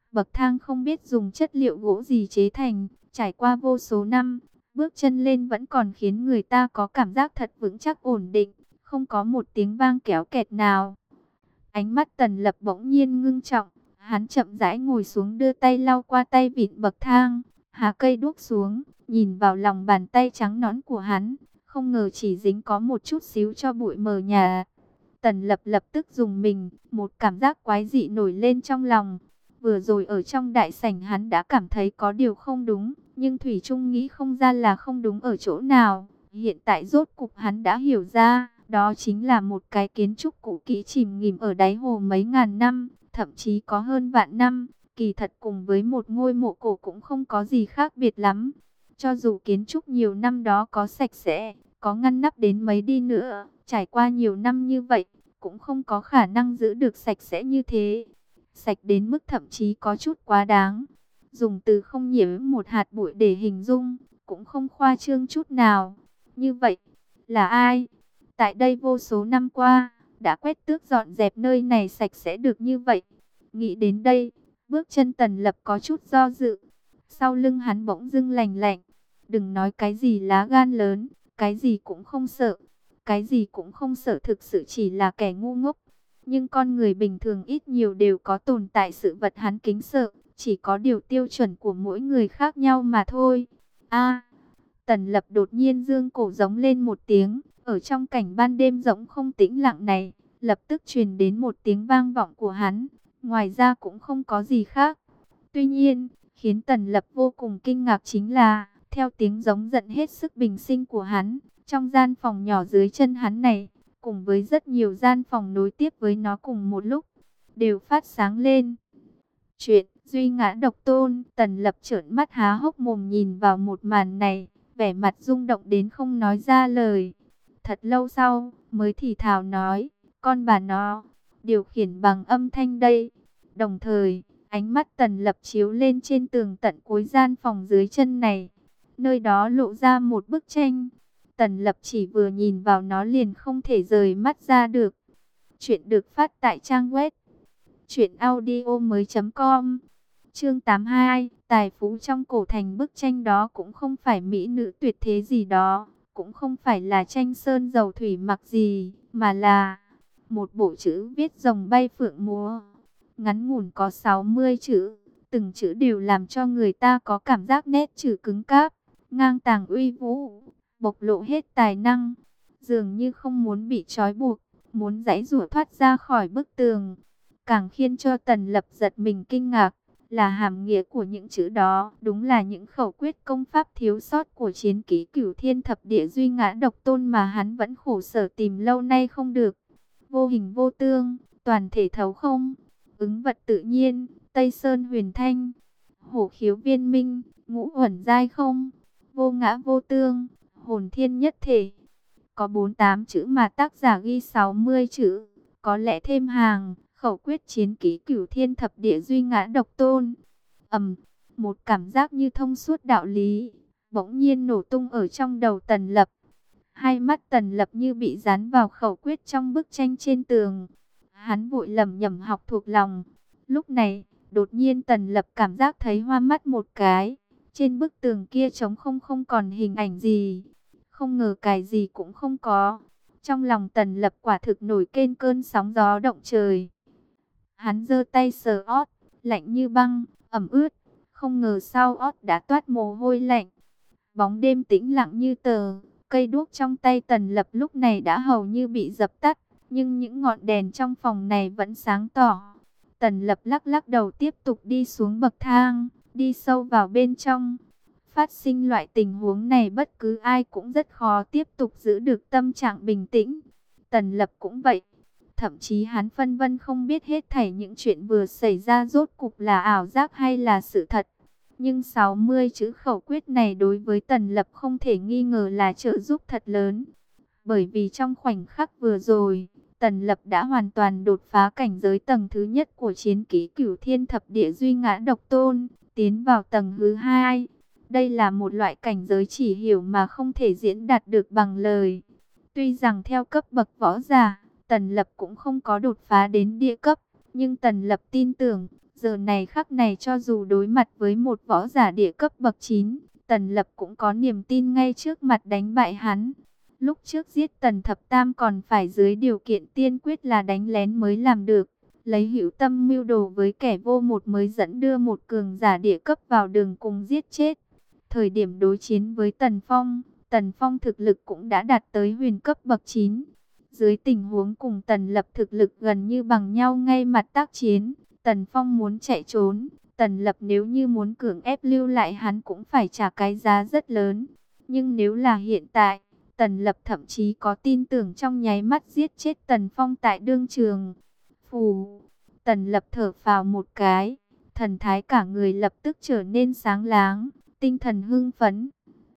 Bậc thang không biết dùng chất liệu gỗ gì chế thành, trải qua vô số năm, bước chân lên vẫn còn khiến người ta có cảm giác thật vững chắc ổn định, không có một tiếng vang kéo kẹt nào. Ánh mắt Tần Lập bỗng nhiên ngưng trọng, hắn chậm rãi ngồi xuống đưa tay lau qua tay vịn bậc thang, hạ cây đuốc xuống, nhìn vào lòng bàn tay trắng nõn của hắn, không ngờ chỉ dính có một chút xíu cho bụi mờ nhà. Tần Lập lập tức dùng mình, một cảm giác quái dị nổi lên trong lòng. Vừa rồi ở trong đại sảnh hắn đã cảm thấy có điều không đúng, nhưng thủy chung nghĩ không ra là không đúng ở chỗ nào. Hiện tại rốt cục hắn đã hiểu ra, đó chính là một cái kiến trúc cũ kỹ chìm nghỉm ở đáy hồ mấy ngàn năm, thậm chí có hơn vạn năm. Kỳ thật cùng với một ngôi mộ cổ cũng không có gì khác biệt lắm. Cho dù kiến trúc nhiều năm đó có sạch sẽ, có ngăn nắp đến mấy đi nữa, trải qua nhiều năm như vậy, cũng không có khả năng giữ được sạch sẽ như thế. Sạch đến mức thậm chí có chút quá đáng. Dùng từ không nhiễm một hạt bụi để hình dung, cũng không khoa trương chút nào. Như vậy, là ai? Tại đây vô số năm qua, đã quét tước dọn dẹp nơi này sạch sẽ được như vậy. Nghĩ đến đây, bước chân Tần Lập có chút do dự. Sau lưng hắn bỗng dưng lành lạnh. Đừng nói cái gì lá gan lớn, cái gì cũng không sợ. Cái gì cũng không sợ thực sự chỉ là kẻ ngu ngốc. Nhưng con người bình thường ít nhiều đều có tồn tại sự vật hắn kính sợ. Chỉ có điều tiêu chuẩn của mỗi người khác nhau mà thôi. A, Tần Lập đột nhiên dương cổ giống lên một tiếng. Ở trong cảnh ban đêm rỗng không tĩnh lặng này, lập tức truyền đến một tiếng vang vọng của hắn. Ngoài ra cũng không có gì khác. Tuy nhiên, khiến Tần Lập vô cùng kinh ngạc chính là, theo tiếng giống giận hết sức bình sinh của hắn, trong gian phòng nhỏ dưới chân hắn này, cùng với rất nhiều gian phòng nối tiếp với nó cùng một lúc, đều phát sáng lên. Chuyện Duy Ngã Độc Tôn. Tần Lập trợn mắt há hốc mồm nhìn vào một màn này, vẻ mặt rung động đến không nói ra lời. Thật lâu sau, mới thì thào nói, con bà nó, điều khiển bằng âm thanh đây. Đồng thời, ánh mắt Tần Lập chiếu lên trên tường tận cuối gian phòng dưới chân này. Nơi đó lộ ra một bức tranh. Tần Lập chỉ vừa nhìn vào nó liền không thể rời mắt ra được. Chuyện được phát tại trang web truyện audio mới chấm com. Chương tám mươi hai, tài phú trong cổ thành. Bức tranh đó cũng không phải mỹ nữ tuyệt thế gì đó, cũng không phải là tranh sơn dầu thủy mặc gì, mà là một bộ chữ viết rồng bay phượng múa. Ngắn ngủn có sáu mươi chữ, từng chữ đều làm cho người ta có cảm giác nét chữ cứng cáp, ngang tàng uy vũ, bộc lộ hết tài năng, dường như không muốn bị trói buộc, muốn giãy giụa thoát ra khỏi bức tường. Càng khiến cho Tần Lập giật mình kinh ngạc là hàm nghĩa của những chữ đó, đúng là những khẩu quyết công pháp thiếu sót của chiến ký Cửu Thiên Thập Địa Duy Ngã Độc Tôn mà hắn vẫn khổ sở tìm lâu nay không được. Vô hình vô tương, toàn thể thấu không, ứng vật tự nhiên, Tây Sơn huyền thanh, hổ khiếu viên minh, ngũ uẩn giai không, vô ngã vô tương, hồn thiên nhất thể. Có bốn mươi tám chữ mà tác giả ghi sáu mươi chữ, có lẽ thêm hàng, khẩu quyết chiến ký Cửu Thiên Thập Địa Duy Ngã Độc Tôn. Ầm, một cảm giác như thông suốt đạo lý, bỗng nhiên nổ tung ở trong đầu Tần Lập. Hai mắt Tần Lập như bị dán vào khẩu quyết trong bức tranh trên tường. Hắn vội lẩm nhẩm học thuộc lòng. Lúc này, đột nhiên Tần Lập cảm giác thấy hoa mắt một cái. Trên bức tường kia trống không, không còn hình ảnh gì. Không ngờ cái gì cũng không có. Trong lòng Tần Lập quả thực nổi lên cơn sóng gió động trời. Hắn giơ tay sờ ót, lạnh như băng, ẩm ướt. Không ngờ sau ót đã toát mồ hôi lạnh. Bóng đêm tĩnh lặng như tờ. Cây đuốc trong tay Tần Lập lúc này đã hầu như bị dập tắt. Nhưng những ngọn đèn trong phòng này vẫn sáng tỏ. Tần Lập lắc lắc đầu tiếp tục đi xuống bậc thang, đi sâu vào bên trong. Phát sinh loại tình huống này bất cứ ai cũng rất khó tiếp tục giữ được tâm trạng bình tĩnh. Tần Lập cũng vậy. Thậm chí hắn phân vân không biết hết thảy những chuyện vừa xảy ra rốt cục là ảo giác hay là sự thật. Nhưng sáu mươi chữ khẩu quyết này đối với Tần Lập không thể nghi ngờ là trợ giúp thật lớn. Bởi vì trong khoảnh khắc vừa rồi, Tần Lập đã hoàn toàn đột phá cảnh giới tầng thứ nhất của chiến ký Cửu Thiên Thập Địa Duy Ngã Độc Tôn, tiến vào tầng thứ hai. Đây là một loại cảnh giới chỉ hiểu mà không thể diễn đạt được bằng lời. Tuy rằng theo cấp bậc võ giả, Tần Lập cũng không có đột phá đến địa cấp, nhưng Tần Lập tin tưởng, Giờ này khắc này cho dù đối mặt với một võ giả địa cấp bậc chín, Tần Lập cũng có niềm tin ngay trước mặt đánh bại hắn. Lúc trước giết Tần Thập Tam còn phải dưới điều kiện tiên quyết là đánh lén mới làm được. Lấy hữu tâm mưu đồ với kẻ vô một mới dẫn đưa một cường giả địa cấp vào đường cùng giết chết. Thời điểm đối chiến với Tần Phong, Tần Phong thực lực cũng đã đạt tới huyền cấp bậc chín. Dưới tình huống cùng Tần Lập thực lực gần như bằng nhau ngay mặt tác chiến, Tần Phong muốn chạy trốn, Tần Lập nếu như muốn cưỡng ép lưu lại hắn cũng phải trả cái giá rất lớn. Nhưng nếu là hiện tại, Tần Lập thậm chí có tin tưởng trong nháy mắt giết chết Tần Phong tại đương trường. Phù, Tần Lập thở phào một cái, thần thái cả người lập tức trở nên sáng láng, tinh thần hưng phấn.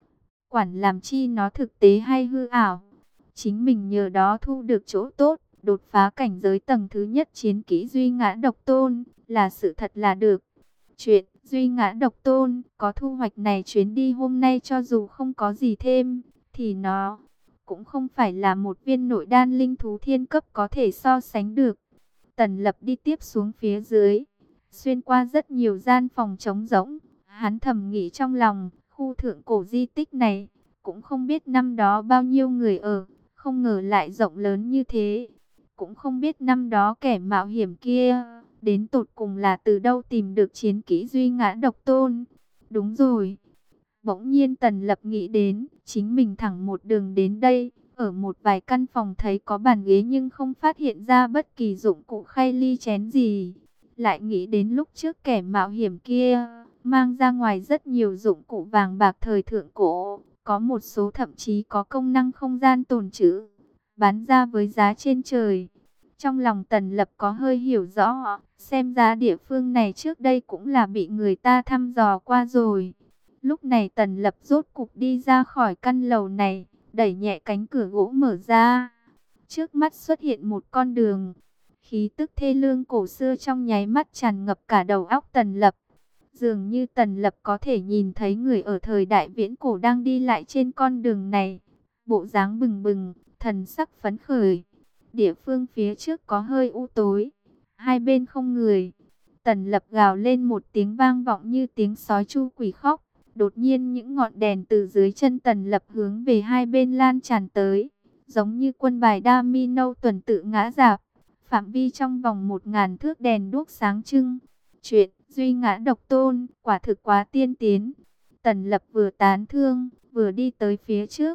Quản làm chi nó thực tế hay hư ảo, chính mình nhờ đó thu được chỗ tốt, đột phá cảnh giới tầng thứ nhất chiến kỹ Duy Ngã Độc Tôn, là sự thật là được. Chuyện Duy Ngã Độc Tôn có thu hoạch này, chuyến đi hôm nay cho dù không có gì thêm, thì nó cũng không phải là một viên nội đan linh thú thiên cấp có thể so sánh được. Tần Lập đi tiếp xuống phía dưới, xuyên qua rất nhiều gian phòng trống rỗng, hắn thầm nghĩ trong lòng, khu thượng cổ di tích này, cũng không biết năm đó bao nhiêu người ở, không ngờ lại rộng lớn như thế. Cũng không biết năm đó kẻ mạo hiểm kia, đến tột cùng là từ đâu tìm được chiến kỹ Duy Ngã Độc Tôn. Đúng rồi. Bỗng nhiên Tần Lập nghĩ đến, chính mình thẳng một đường đến đây, ở một vài căn phòng thấy có bàn ghế nhưng không phát hiện ra bất kỳ dụng cụ khay ly chén gì. Lại nghĩ đến lúc trước kẻ mạo hiểm kia, mang ra ngoài rất nhiều dụng cụ vàng bạc thời thượng cổ, có một số thậm chí có công năng không gian tồn trữ, bán ra với giá trên trời. Trong lòng Tần Lập có hơi hiểu rõ, xem ra địa phương này trước đây cũng là bị người ta thăm dò qua rồi. Lúc này Tần Lập rốt cục đi ra khỏi căn lầu này, đẩy nhẹ cánh cửa gỗ mở ra. Trước mắt xuất hiện một con đường, khí tức thê lương cổ xưa trong nháy mắt tràn ngập cả đầu óc Tần Lập. Dường như Tần Lập có thể nhìn thấy người ở thời đại viễn cổ đang đi lại trên con đường này. Bộ dáng bừng bừng, thần sắc phấn khởi. Địa phương phía trước có hơi u tối, hai bên không người. Tần Lập gào lên một tiếng vang vọng như tiếng sói chu quỷ khóc. Đột nhiên những ngọn đèn từ dưới chân Tần Lập hướng về hai bên lan tràn tới, giống như quân bài domino tuần tự ngã rạp. Phạm vi trong vòng một ngàn thước đèn đuốc sáng trưng. Chuyện Duy Ngã Độc Tôn quả thực quá tiên tiến. Tần Lập vừa tán thương, vừa đi tới phía trước.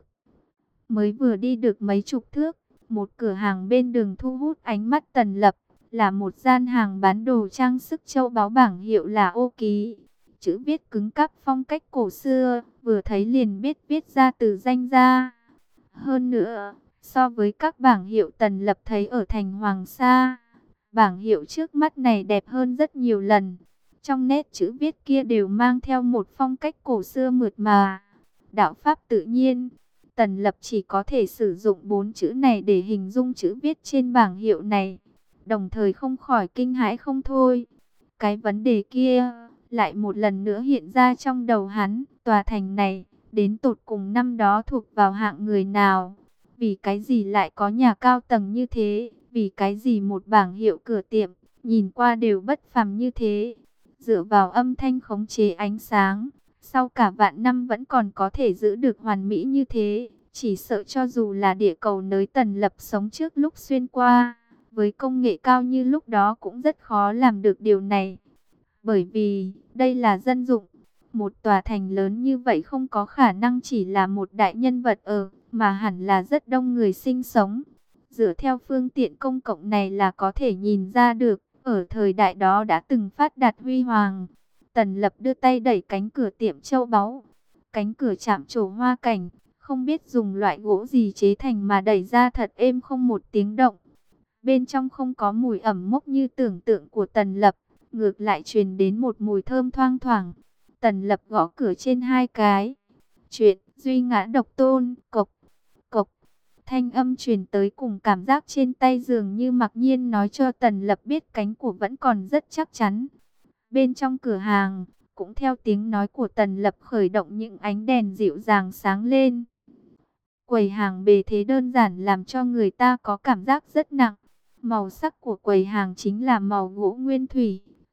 Mới vừa đi được mấy chục thước, một cửa hàng bên đường thu hút ánh mắt Tần Lập, là một gian hàng bán đồ trang sức châu báu, bảng hiệu là Ô Ký. Chữ viết cứng cáp phong cách cổ xưa, vừa thấy liền biết viết ra từ danh gia. Hơn nữa, so với các bảng hiệu Tần Lập thấy ở thành Hoàng Sa, bảng hiệu trước mắt này đẹp hơn rất nhiều lần. Trong nét chữ viết kia đều mang theo một phong cách cổ xưa mượt mà, đạo pháp tự nhiên. Tần Lập chỉ có thể sử dụng bốn chữ này để hình dung chữ viết trên bảng hiệu này, đồng thời không khỏi kinh hãi không thôi. Cái vấn đề kia lại một lần nữa hiện ra trong đầu hắn, tòa thành này đến tột cùng năm đó thuộc vào hạng người nào? Vì cái gì lại có nhà cao tầng như thế? Vì cái gì một bảng hiệu cửa tiệm nhìn qua đều bất phàm như thế? Dựa vào âm thanh khống chế ánh sáng, sau cả vạn năm vẫn còn có thể giữ được hoàn mỹ như thế, chỉ sợ cho dù là địa cầu nơi Tần Lập sống trước lúc xuyên qua, với công nghệ cao như lúc đó cũng rất khó làm được điều này. Bởi vì, đây là dân dụng, một tòa thành lớn như vậy không có khả năng chỉ là một đại nhân vật ở, mà hẳn là rất đông người sinh sống. Dựa theo phương tiện công cộng này là có thể nhìn ra được, ở thời đại đó đã từng phát đạt huy hoàng. Tần Lập đưa tay đẩy cánh cửa tiệm châu báu. Cánh cửa chạm trổ hoa cảnh, không biết dùng loại gỗ gì chế thành mà đẩy ra thật êm không một tiếng động. Bên trong không có mùi ẩm mốc như tưởng tượng của Tần Lập, ngược lại truyền đến một mùi thơm thoang thoảng. Tần Lập gõ cửa trên hai cái. Chuyện Duy Ngã Độc Tôn, cộc, cộc. Thanh âm truyền tới cùng cảm giác trên tay dường như mặc nhiên nói cho Tần Lập biết cánh của vẫn còn rất chắc chắn. Bên trong cửa hàng, cũng theo tiếng nói của Tần Lập khởi động những ánh đèn dịu dàng sáng lên. Quầy hàng bề thế đơn giản làm cho người ta có cảm giác rất nặng. Màu sắc của quầy hàng chính là màu gỗ nguyên thủy,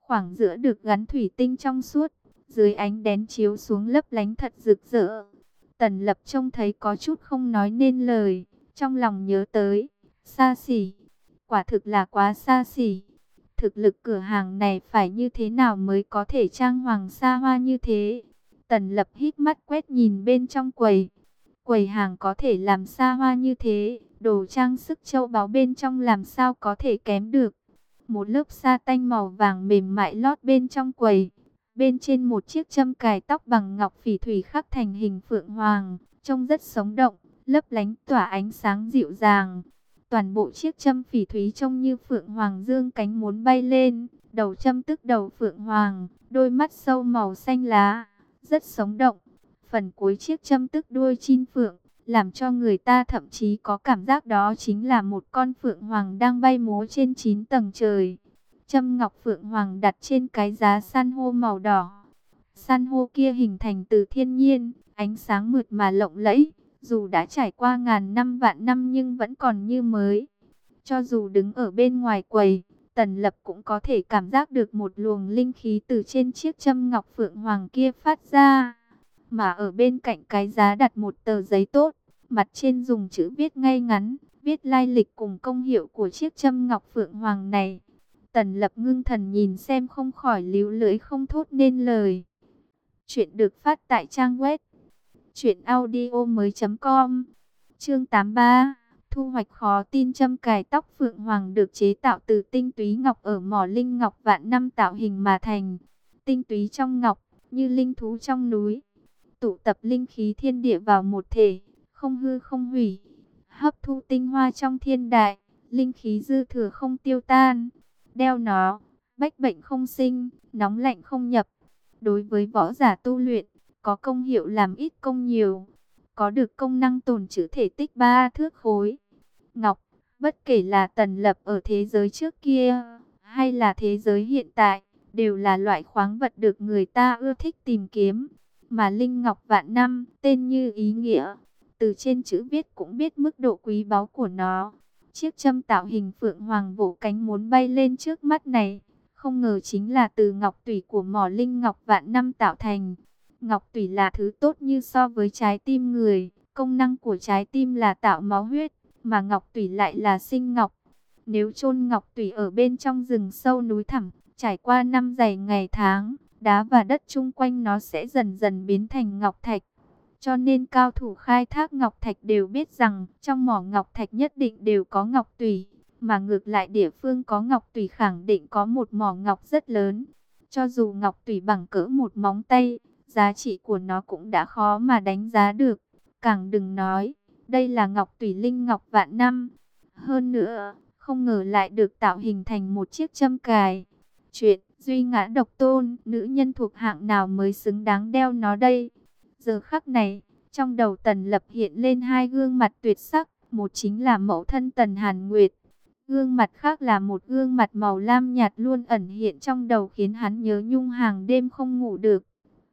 khoảng giữa được gắn thủy tinh trong suốt, dưới ánh đèn chiếu xuống lấp lánh thật rực rỡ. Tần Lập trông thấy có chút không nói nên lời, trong lòng nhớ tới, xa xỉ, quả thực là quá xa xỉ. Thực lực cửa hàng này phải như thế nào mới có thể trang hoàng xa hoa như thế? Tần Lập hít mắt quét nhìn bên trong quầy. Quầy hàng có thể làm xa hoa như thế, đồ trang sức châu báu bên trong làm sao có thể kém được. Một lớp sa tanh màu vàng mềm mại lót bên trong quầy. Bên trên một chiếc châm cài tóc bằng ngọc phỉ thủy khắc thành hình phượng hoàng, trông rất sống động, lấp lánh tỏa ánh sáng dịu dàng. Toàn bộ chiếc châm phỉ thúy trông như phượng hoàng dương cánh muốn bay lên, đầu châm tức đầu phượng hoàng, đôi mắt sâu màu xanh lá, rất sống động. Phần cuối chiếc châm tức đuôi chim phượng, làm cho người ta thậm chí có cảm giác đó chính là một con phượng hoàng đang bay múa trên chín tầng trời. Châm ngọc phượng hoàng đặt trên cái giá san hô màu đỏ. San hô kia hình thành từ thiên nhiên, ánh sáng mượt mà lộng lẫy. Dù đã trải qua ngàn năm vạn năm nhưng vẫn còn như mới. Cho dù đứng ở bên ngoài quầy, Tần Lập cũng có thể cảm giác được một luồng linh khí từ trên chiếc châm ngọc phượng hoàng kia phát ra. Mà ở bên cạnh cái giá đặt một tờ giấy tốt, mặt trên dùng chữ viết ngay ngắn, viết lai lịch cùng công hiệu của chiếc châm ngọc phượng hoàng này. Tần Lập ngưng thần nhìn xem không khỏi líu lưỡi không thốt nên lời. Chuyện được phát tại trang web truyện audio mới chấm com. Chương tám mươi ba. Thu hoạch khó tin. Châm cài tóc phượng hoàng được chế tạo từ tinh túy ngọc ở mỏ linh ngọc vạn năm tạo hình mà thành. Tinh túy trong ngọc, như linh thú trong núi, tụ tập linh khí thiên địa vào một thể, không hư không hủy, hấp thu tinh hoa trong thiên đại, linh khí dư thừa không tiêu tan. Đeo nó, bách bệnh không sinh, nóng lạnh không nhập. Đối với võ giả tu luyện, có công hiệu làm ít công nhiều, có được công năng tồn trữ thể tích ba thước khối. Ngọc, bất kể là Tần Lập ở thế giới trước kia, hay là thế giới hiện tại, đều là loại khoáng vật được người ta ưa thích tìm kiếm. Mà Linh Ngọc vạn năm, tên như ý nghĩa, từ trên chữ viết cũng biết mức độ quý báu của nó. Chiếc châm tạo hình phượng hoàng vỗ cánh muốn bay lên trước mắt này, không ngờ chính là từ ngọc tủy của mỏ Linh Ngọc vạn năm tạo thành. Ngọc tủy là thứ tốt như so với trái tim người, công năng của trái tim là tạo máu huyết, mà ngọc tủy lại là sinh ngọc. Nếu chôn ngọc tủy ở bên trong rừng sâu núi thẳm, trải qua năm dày ngày tháng, đá và đất chung quanh nó sẽ dần dần biến thành ngọc thạch. Cho nên cao thủ khai thác ngọc thạch đều biết rằng trong mỏ ngọc thạch nhất định đều có ngọc tủy, mà ngược lại địa phương có ngọc tủy khẳng định có một mỏ ngọc rất lớn. Cho dù ngọc tủy bằng cỡ một móng tay, giá trị của nó cũng đã khó mà đánh giá được. Càng đừng nói, đây là ngọc tủy linh ngọc vạn năm. Hơn nữa, không ngờ lại được tạo hình thành một chiếc châm cài. Chuyện duy ngã độc tôn, nữ nhân thuộc hạng nào mới xứng đáng đeo nó đây? Giờ khắc này, trong đầu Tần Lập hiện lên hai gương mặt tuyệt sắc. Một chính là mẫu thân Tần Hàn Nguyệt. Gương mặt khác là một gương mặt màu lam nhạt luôn ẩn hiện trong đầu khiến hắn nhớ nhung hàng đêm không ngủ được.